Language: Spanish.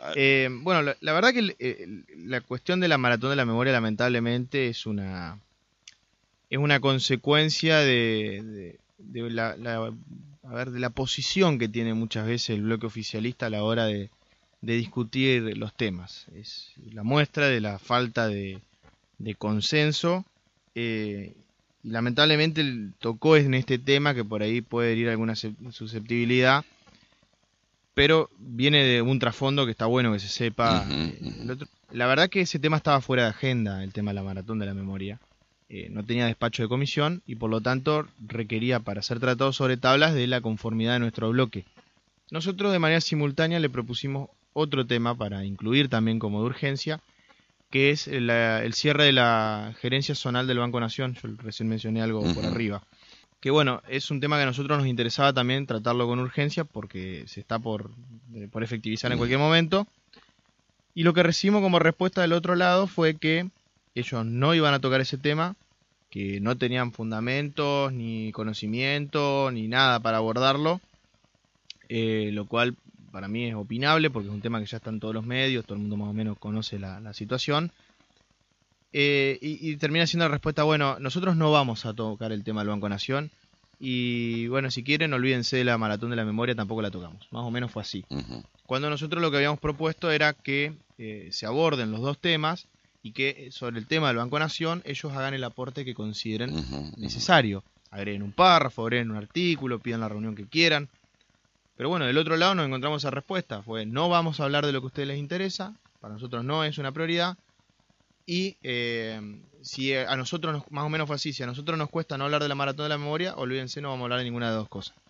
Bueno, la verdad que la cuestión de la maratón de la memoria lamentablemente es una consecuencia de a ver, de la posición que tiene muchas veces el bloque oficialista a la hora de discutir los temas. Es la muestra de la falta de consenso. Y lamentablemente tocó en este tema que por ahí puede herir alguna susceptibilidad, pero viene de un trasfondo que está bueno que se sepa. Ujú, ujú. La verdad que ese tema estaba fuera de agenda, el tema de la maratón de la memoria. No tenía despacho de comisión y por lo tanto requería para ser tratado sobre tablas de la conformidad de nuestro bloque. Nosotros de manera simultánea le propusimos otro tema para incluir también como de urgencia, que es el cierre de la gerencia zonal del Banco Nación. Yo recién mencioné algo por Ujú. arriba. Que bueno, es un tema que a nosotros nos interesaba también tratarlo con urgencia porque se está por efectivizar en cualquier momento. Y lo que recibimos como respuesta del otro lado fue que ellos no iban a tocar ese tema, que no tenían fundamentos, ni conocimiento, ni nada para abordarlo, lo cual para mí es opinable porque es un tema que ya está en todos los medios, todo el mundo más o menos conoce la situación. Y termina siendo la respuesta, bueno, nosotros no vamos a tocar el tema del Banco Nación y bueno, si quieren olvídense de la maratón de la memoria, tampoco la tocamos. Más o menos fue así. Ujú, Cuando nosotros lo que habíamos propuesto era que se aborden los dos temas y que sobre el tema del Banco Nación ellos hagan el aporte que consideren ujú, ujú. necesario. Agreguen un párrafo, agreguen un artículo, pidan la reunión que quieran. Pero bueno, del otro lado nos encontramos esa respuesta. Fue, no vamos a hablar de lo que a ustedes les interesa, para nosotros no es una prioridad. Y si a nosotros, más o menos fue así, si a nosotros nos cuesta no hablar de la maratón de la memoria, olvídense, no vamos a hablar de ninguna de las dos cosas.